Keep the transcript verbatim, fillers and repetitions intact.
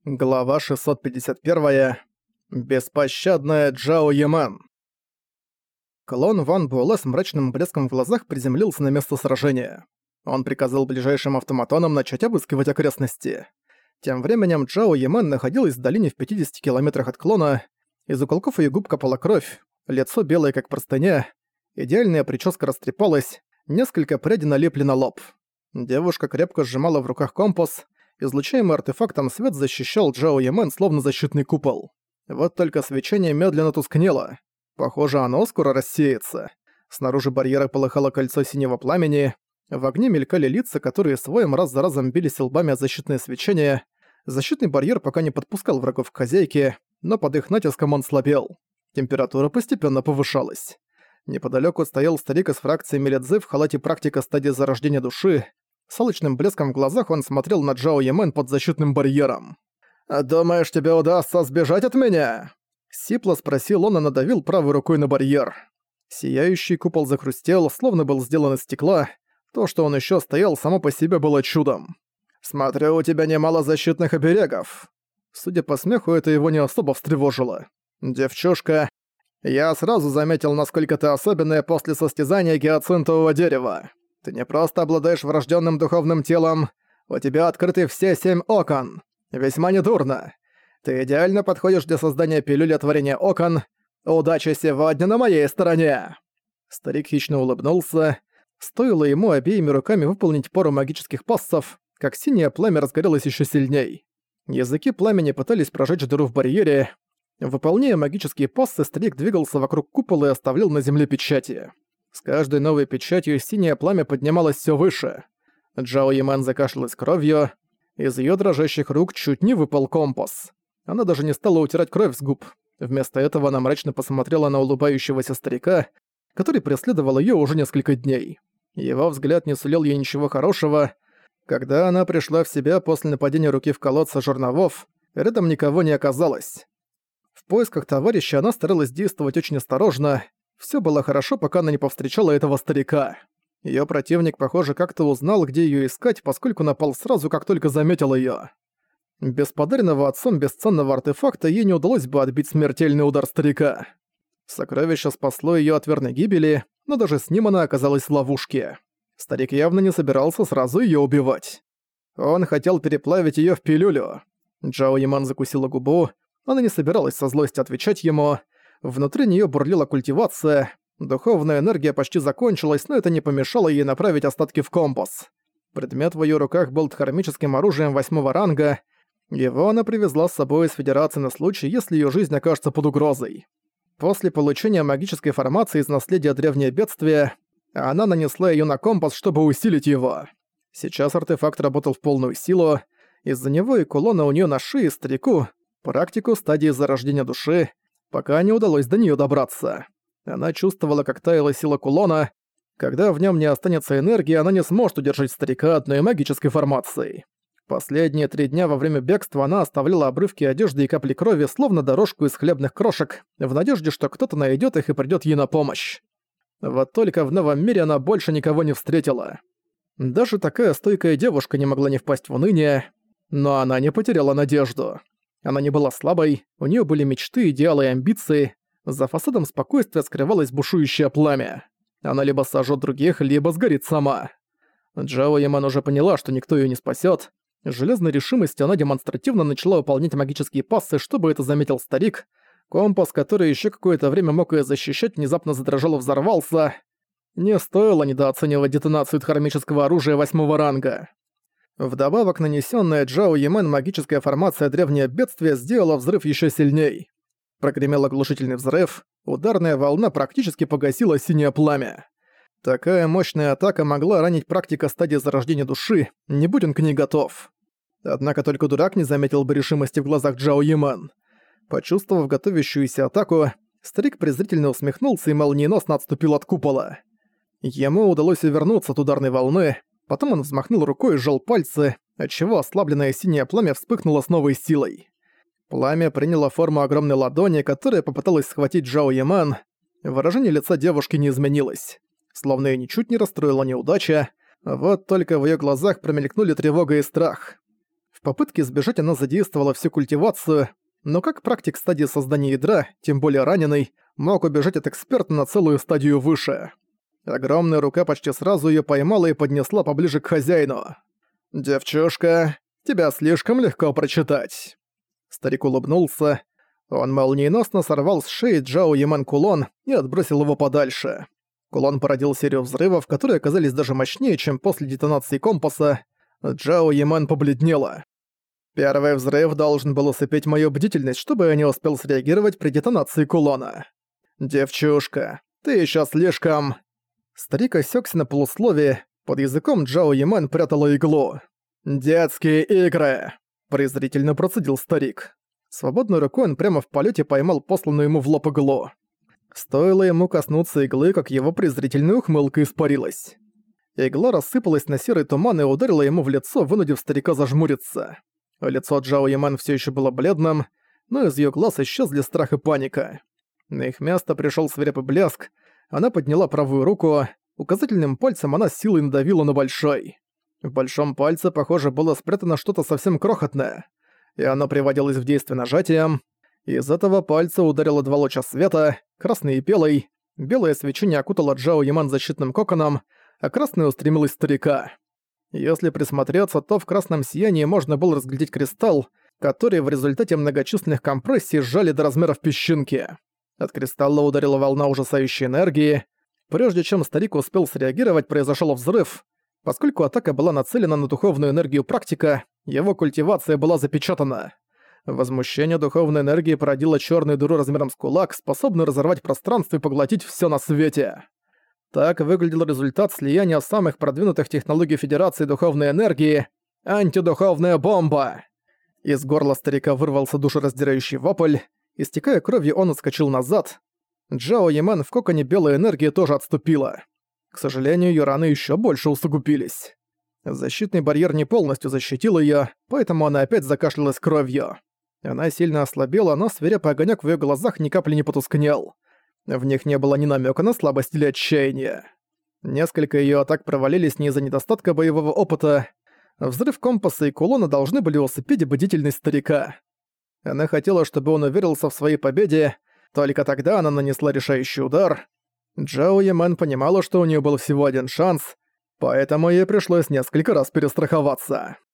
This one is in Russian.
Глава шестьсот пятьдесят один. Беспощадная Джао Яман. Клон Ван Буэлэ с мрачным блеском в глазах приземлился на место сражения. Он приказал ближайшим автоматонам начать обыскивать окрестности. Тем временем Джао Яман находилась в долине в пятидесяти километрах от клона. Из уголков её губ капала кровь, лицо белое как простыня, идеальная прическа растрепалась, несколько прядей налипли на лоб. Девушка крепко сжимала в руках компас. Излучаемый артефактом свет защищал Джао Яман словно защитный купол. Вот только свечение медленно тускнело. Похоже, оно скоро рассеется. Снаружи барьера полыхало кольцо синего пламени. В огне мелькали лица, которые своим раз за разом бились лбами о защитное свечение. Защитный барьер пока не подпускал врагов к хозяйке, но под их натиском он слабел. Температура постепенно повышалась. Неподалёку стоял старик из фракции Меледзе в халате практика стадии зарождения души. С алчным блеском в глазах он смотрел на Джао Яман под защитным барьером. «Думаешь, тебе удастся сбежать от меня?» Сипло спросил он и надавил правой рукой на барьер. Сияющий купол захрустел, словно был сделан из стекла. То, что он ещё стоял, само по себе было чудом. «Смотрю, у тебя немало защитных оберегов». Судя по смеху, это его не особо встревожило. «Девчушка, я сразу заметил, насколько ты особенная после состязания гиацинтового дерева. Ты не просто обладаешь врожденным духовным телом, у тебя открыты все семь окон. Весьма недурно. Ты идеально подходишь для создания пилюли творения окон. Удачи сегодня на моей стороне!» Старик хищно улыбнулся. Стоило ему обеими руками выполнить пару магических пассов, как синее пламя разгорелось еще сильней. Языки пламени пытались прожечь дыру в барьере. Выполняя магические пассы, старик двигался вокруг купола и оставлял на земле печати. С каждой новой печатью синее пламя поднималось все выше. Джао Яман закашлялась кровью. Из ее дрожащих рук чуть не выпал компас. Она даже не стала утирать кровь с губ. Вместо этого она мрачно посмотрела на улыбающегося старика, который преследовал ее уже несколько дней. Его взгляд не сулил ей ничего хорошего. Когда она пришла в себя после нападения руки в колодце жерновов, рядом никого не оказалось. В поисках товарища она старалась действовать очень осторожно. Всё было хорошо, пока она не повстречала этого старика. Её противник, похоже, как-то узнал, где её искать, поскольку напал сразу, как только заметил её. Без подаренного отцом бесценного артефакта ей не удалось бы отбить смертельный удар старика. Сокровище спасло её от верной гибели, но даже с ним она оказалась в ловушке. Старик явно не собирался сразу её убивать. Он хотел переплавить её в пилюлю. Джао Яман закусила губу, она не собиралась со злостью отвечать ему. Внутри неё бурлила культивация, духовная энергия почти закончилась, но это не помешало ей направить остатки в компас. Предмет в её руках был дхармическим оружием восьмого ранга. Его она привезла с собой из Федерации на случай, если её жизнь окажется под угрозой. После получения магической формации из наследия древнее бедствие, она нанесла её на компас, чтобы усилить его. Сейчас артефакт работал в полную силу, из-за него и кулона у неё на шее старику, практику стадии зарождения души, пока не удалось до неё добраться. Она чувствовала, как таяла сила кулона. Когда в нём не останется энергии, она не сможет удержать старика одной магической формацией. Последние три дня во время бегства она оставляла обрывки одежды и капли крови, словно дорожку из хлебных крошек, в надежде, что кто-то найдёт их и придёт ей на помощь. Вот только в новом мире она больше никого не встретила. Даже такая стойкая девушка не могла не впасть в уныние, но она не потеряла надежду. Она не была слабой, у неё были мечты, идеалы и амбиции. За фасадом спокойствия скрывалось бушующее пламя. Она либо сожжёт других, либо сгорит сама. Джао Яман уже поняла, что никто её не спасёт. С железной решимостью она демонстративно начала выполнять магические пассы, чтобы это заметил старик. Компас, который ещё какое-то время мог её защищать, внезапно задрожал и взорвался. Не стоило недооценивать детонацию дхармического оружия восьмого ранга. Вдобавок, нанесённая Джао Яман магическая формация древнее бедствие сделала взрыв ещё сильней. Прогремел оглушительный взрыв, ударная волна практически погасила синее пламя. Такая мощная атака могла ранить практика стадии зарождения души, не будь он к ней готов. Однако только дурак не заметил бы решимости в глазах Джао Яман. Почувствовав готовящуюся атаку, старик презрительно усмехнулся и молниеносно отступил от купола. Ему удалось увернуться от ударной волны, потом он взмахнул рукой и сжал пальцы, отчего ослабленное синее пламя вспыхнуло с новой силой. Пламя приняло форму огромной ладони, которая попыталась схватить Джао Яман. Выражение лица девушки не изменилось. Словно её ничуть не расстроила неудача, вот только в её глазах промелькнули тревога и страх. В попытке сбежать она задействовала всю культивацию, но как практик стадии создания ядра, тем более раненый, мог убежать от эксперта на целую стадию выше. Огромная рука почти сразу её поймала и поднесла поближе к хозяину. «Девчушка, тебя слишком легко прочитать». Старик улыбнулся. Он молниеносно сорвал с шеи Джао Яман кулон и отбросил его подальше. Кулон породил серию взрывов, которые оказались даже мощнее, чем после детонации компаса. Джао Яман побледнела. Первый взрыв должен был усыпить мою бдительность, чтобы я не успел среагировать при детонации кулона. «Девчушка, ты ещё слишком...» Старик осёкся на полусловие, под языком Джао Яман прятала иглу. «Детские игры!» – презрительно процедил старик. Свободной рукой он прямо в полете поймал посланную ему в лоб иглу. Стоило ему коснуться иглы, как его презрительная ухмылка испарилась. Игла рассыпалась на серый туман и ударила ему в лицо, вынудив старика зажмуриться. Лицо Джао Яман всё ещё было бледным, но из её глаз исчезли страх и паника. На их место пришёл свирепый блеск. Она подняла правую руку, указательным пальцем она с силой надавила на большой. В большом пальце, похоже, было спрятано что-то совсем крохотное, и оно приводилось в действие нажатием. Из этого пальца ударило два луча света, красный и белый. Белое свечение окутало Джао Яман защитным коконом, а красное устремилось в старика. Если присмотреться, то в красном сиянии можно было разглядеть кристалл, который в результате многочисленных компрессий сжали до размеров песчинки. От кристалла ударила волна ужасающей энергии. Прежде чем старик успел среагировать, произошел взрыв. Поскольку атака была нацелена на духовную энергию практика, его культивация была запечатана. Возмущение духовной энергии породило черную дыру размером с кулак, способную разорвать пространство и поглотить все на свете. Так выглядел результат слияния самых продвинутых технологий Федерации Духовной Энергии — антидуховная бомба. Из горла старика вырвался душераздирающий вопль. Истекая кровью, он отскочил назад. Джао Яман в коконе белой энергии тоже отступила. К сожалению, её раны ещё больше усугубились. Защитный барьер не полностью защитил её, поэтому она опять закашлялась кровью. Она сильно ослабела, но свирепый огонёк в её глазах ни капли не потускнел. В них не было ни намёка на слабость или отчаяние. Несколько её атак провалились не из-за недостатка боевого опыта. Взрыв компаса и кулона должны были усыпить бдительность старика. Она хотела, чтобы он уверился в своей победе, только тогда она нанесла решающий удар. Джао Яман понимала, что у неё был всего один шанс, поэтому ей пришлось несколько раз перестраховаться.